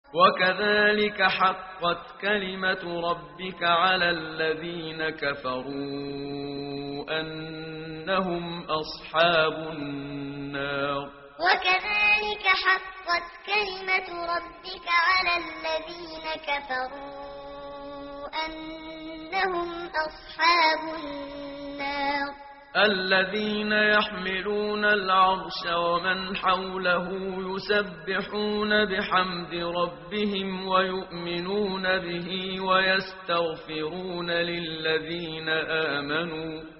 وكذلك حقت كلمة ربك على الذين كفروا أنهم أصحاب النار وكذلك حقت كلمة ربك على الذين كفروا أنهم أصحاب النار الذين يحملون العرش ومن حوله يسبحون بحمد ربهم ويؤمنون به ويستغفرون للذين آمنوا